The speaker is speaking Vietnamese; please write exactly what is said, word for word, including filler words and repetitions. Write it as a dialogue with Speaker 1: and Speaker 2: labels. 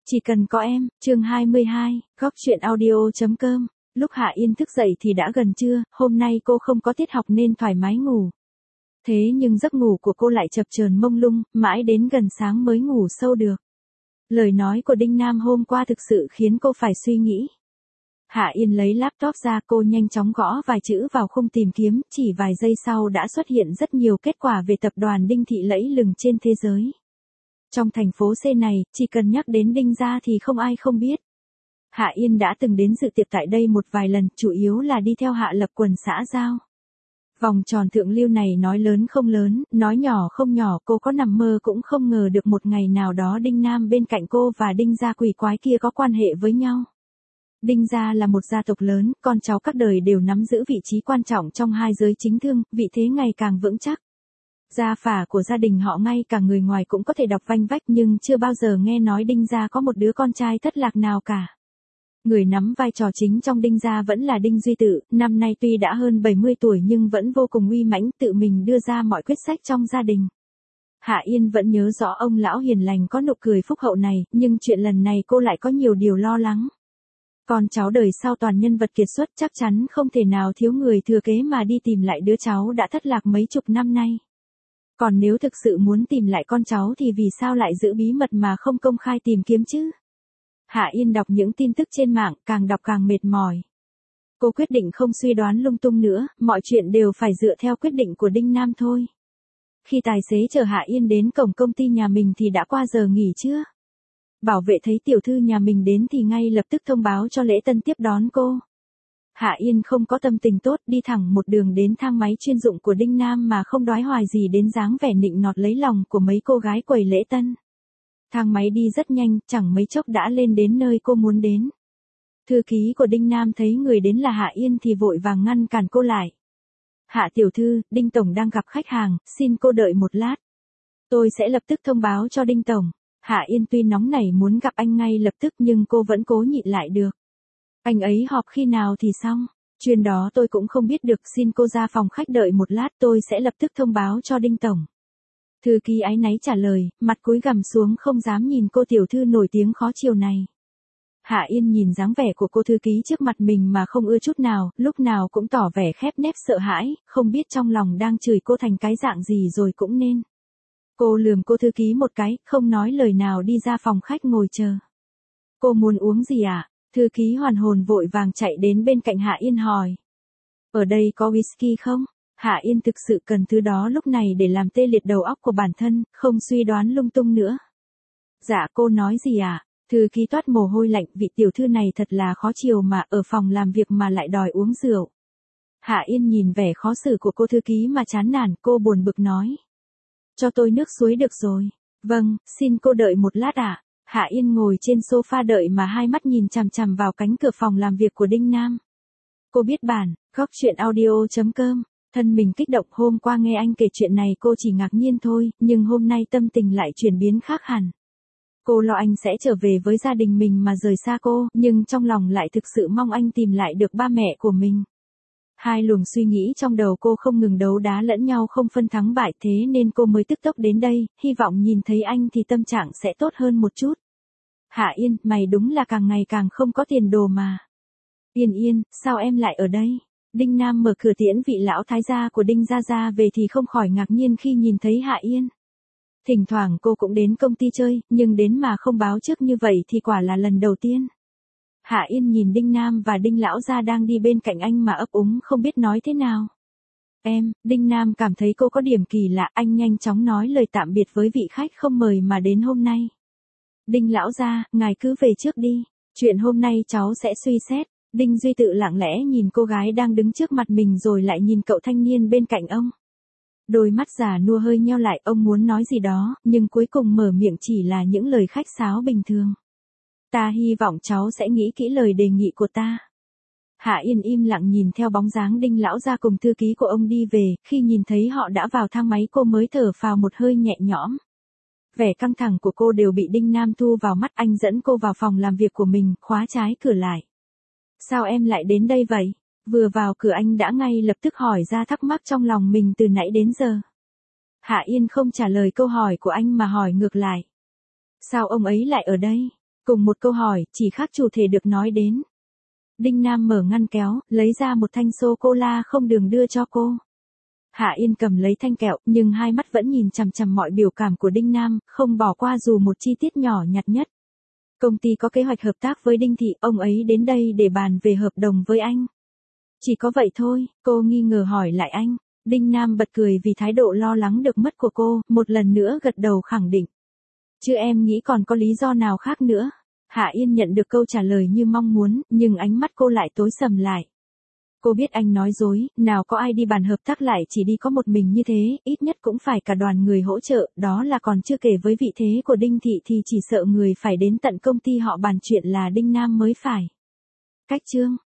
Speaker 1: Chỉ cần có em, chương hai mươi hai, góc chuyện audio.com. Lúc Hạ Yên thức dậy thì đã gần trưa, hôm nay cô không có tiết học nên thoải mái ngủ. Thế nhưng giấc ngủ của cô lại chập chờn mông lung, mãi đến gần sáng mới ngủ sâu được. Lời nói của Đinh Nam hôm qua thực sự khiến cô phải suy nghĩ. Hạ Yên lấy laptop ra, cô nhanh chóng gõ vài chữ vào khung tìm kiếm, chỉ vài giây sau đã xuất hiện rất nhiều kết quả về tập đoàn Đinh Thị lẫy lừng trên thế giới. Trong thành phố C này, chỉ cần nhắc đến Đinh gia thì không ai không biết. Hạ Yên đã từng đến dự tiệc tại đây một vài lần, chủ yếu là đi theo Hạ Lập Quần xã giao. Vòng tròn thượng lưu này nói lớn không lớn, nói nhỏ không nhỏ, cô có nằm mơ cũng không ngờ được một ngày nào đó Đinh Nam bên cạnh cô và Đinh gia quỷ quái kia có quan hệ với nhau. Đinh gia là một gia tộc lớn, con cháu các đời đều nắm giữ vị trí quan trọng trong hai giới chính thương, vị thế ngày càng vững chắc. Gia phả của gia đình họ ngay cả người ngoài cũng có thể đọc vanh vách, nhưng chưa bao giờ nghe nói Đinh gia có một đứa con trai thất lạc nào cả. Người nắm vai trò chính trong Đinh gia vẫn là Đinh Duy Tự, năm nay tuy đã hơn bảy mươi tuổi nhưng vẫn vô cùng uy mãnh, tự mình đưa ra mọi quyết sách trong gia đình. Hạ Yên vẫn nhớ rõ ông lão hiền lành có nụ cười phúc hậu này, nhưng chuyện lần này cô lại có nhiều điều lo lắng. Con cháu đời sau toàn nhân vật kiệt xuất, chắc chắn không thể nào thiếu người thừa kế mà đi tìm lại đứa cháu đã thất lạc mấy chục năm nay. Còn nếu thực sự muốn tìm lại con cháu thì vì sao lại giữ bí mật mà không công khai tìm kiếm chứ? Hạ Yên đọc những tin tức trên mạng, càng đọc càng mệt mỏi. Cô quyết định không suy đoán lung tung nữa, mọi chuyện đều phải dựa theo quyết định của Đinh Nam thôi. Khi tài xế chở Hạ Yên đến cổng công ty nhà mình thì đã qua giờ nghỉ trưa. Bảo vệ thấy tiểu thư nhà mình đến thì ngay lập tức thông báo cho Lễ Tân tiếp đón cô. Hạ Yên không có tâm tình tốt, đi thẳng một đường đến thang máy chuyên dụng của Đinh Nam mà không đoái hoài gì đến dáng vẻ nịnh nọt lấy lòng của mấy cô gái quầy lễ tân. Thang máy đi rất nhanh, chẳng mấy chốc đã lên đến nơi cô muốn đến. Thư ký của Đinh Nam thấy người đến là Hạ Yên thì vội vàng ngăn cản cô lại. Hạ tiểu thư, Đinh Tổng đang gặp khách hàng, xin cô đợi một lát. Tôi sẽ lập tức thông báo cho Đinh Tổng. Hạ Yên tuy nóng nảy muốn gặp anh ngay lập tức nhưng cô vẫn cố nhịn lại được. Anh ấy họp khi nào thì xong? Chuyện đó tôi cũng không biết được, xin cô ra phòng khách đợi một lát, tôi sẽ lập tức thông báo cho Đinh Tổng. Thư ký áy náy trả lời, mặt cúi gằm xuống không dám nhìn cô tiểu thư nổi tiếng khó chiều này. Hạ Yên nhìn dáng vẻ của cô thư ký trước mặt mình mà không ưa chút nào, lúc nào cũng tỏ vẻ khép nép sợ hãi, không biết trong lòng đang chửi cô thành cái dạng gì rồi cũng nên. Cô lườm cô thư ký một cái, không nói lời nào đi ra phòng khách ngồi chờ. Cô muốn uống gì à? Thư ký hoàn hồn vội vàng chạy đến bên cạnh Hạ Yên hỏi. Ở đây có whisky không? Hạ Yên thực sự cần thứ đó lúc này để làm tê liệt đầu óc của bản thân, không suy đoán lung tung nữa. Dạ cô nói gì à? Thư ký toát mồ hôi lạnh, vị tiểu thư này thật là khó chiều mà, ở phòng làm việc mà lại đòi uống rượu. Hạ Yên nhìn vẻ khó xử của cô thư ký mà chán nản, cô buồn bực nói. Cho tôi nước suối được rồi. Vâng, xin cô đợi một lát ạ. À? Hạ Yên ngồi trên sofa đợi mà hai mắt nhìn chằm chằm vào cánh cửa phòng làm việc của Đinh Nam. Cô biết bản, góc chuyện audio.com. Thân mình kích động, hôm qua nghe anh kể chuyện này cô chỉ ngạc nhiên thôi, nhưng hôm nay tâm tình lại chuyển biến khác hẳn. Cô lo anh sẽ trở về với gia đình mình mà rời xa cô, nhưng trong lòng lại thực sự mong anh tìm lại được ba mẹ của mình. Hai luồng suy nghĩ trong đầu cô không ngừng đấu đá lẫn nhau không phân thắng bại, thế nên cô mới tức tốc đến đây, hy vọng nhìn thấy anh thì tâm trạng sẽ tốt hơn một chút. Hạ Yên, mày đúng là càng ngày càng không có tiền đồ mà. Yên Yên, sao em lại ở đây? Đinh Nam mở cửa tiễn vị lão thái gia của Đinh gia gia về thì không khỏi ngạc nhiên khi nhìn thấy Hạ Yên. Thỉnh thoảng cô cũng đến công ty chơi, nhưng đến mà không báo trước như vậy thì quả là lần đầu tiên. Hạ Yên nhìn Đinh Nam và Đinh lão gia đang đi bên cạnh anh mà ấp úng không biết nói thế nào. Em, Đinh Nam cảm thấy cô có điểm kỳ lạ, anh nhanh chóng nói lời tạm biệt với vị khách không mời mà đến hôm nay. Đinh lão gia, ngài cứ về trước đi, chuyện hôm nay cháu sẽ suy xét. Đinh Duy Tự lặng lẽ nhìn cô gái đang đứng trước mặt mình rồi lại nhìn cậu thanh niên bên cạnh ông. Đôi mắt già nua hơi nheo lại, ông muốn nói gì đó, nhưng cuối cùng mở miệng chỉ là những lời khách sáo bình thường. Ta hy vọng cháu sẽ nghĩ kỹ lời đề nghị của ta. Hạ Yên im lặng nhìn theo bóng dáng Đinh lão gia cùng thư ký của ông đi về, khi nhìn thấy họ đã vào thang máy cô mới thở phào một hơi nhẹ nhõm. Vẻ căng thẳng của cô đều bị Đinh Nam thu vào mắt, anh dẫn cô vào phòng làm việc của mình, khóa trái cửa lại. Sao em lại đến đây vậy? Vừa vào cửa anh đã ngay lập tức hỏi ra thắc mắc trong lòng mình từ nãy đến giờ. Hạ Yên không trả lời câu hỏi của anh mà hỏi ngược lại. Sao ông ấy lại ở đây? Cùng một câu hỏi, chỉ khác chủ thể được nói đến. Đinh Nam mở ngăn kéo, lấy ra một thanh sô-cô-la không đường đưa cho cô. Hạ Yên cầm lấy thanh kẹo, nhưng hai mắt vẫn nhìn chằm chằm mọi biểu cảm của Đinh Nam, không bỏ qua dù một chi tiết nhỏ nhặt nhất. Công ty có kế hoạch hợp tác với Đinh Thị, ông ấy đến đây để bàn về hợp đồng với anh. Chỉ có vậy thôi, cô nghi ngờ hỏi lại anh. Đinh Nam bật cười vì thái độ lo lắng được mất của cô, một lần nữa gật đầu khẳng định. Chứ em nghĩ còn có lý do nào khác nữa. Hạ Yên nhận được câu trả lời như mong muốn, nhưng ánh mắt cô lại tối sầm lại. Cô biết anh nói dối, nào có ai đi bàn hợp tác lại chỉ đi có một mình như thế, ít nhất cũng phải cả đoàn người hỗ trợ, đó là còn chưa kể với vị thế của Đinh Thị thì chỉ sợ người phải đến tận công ty họ bàn chuyện là Đinh Nam mới phải. Cách chương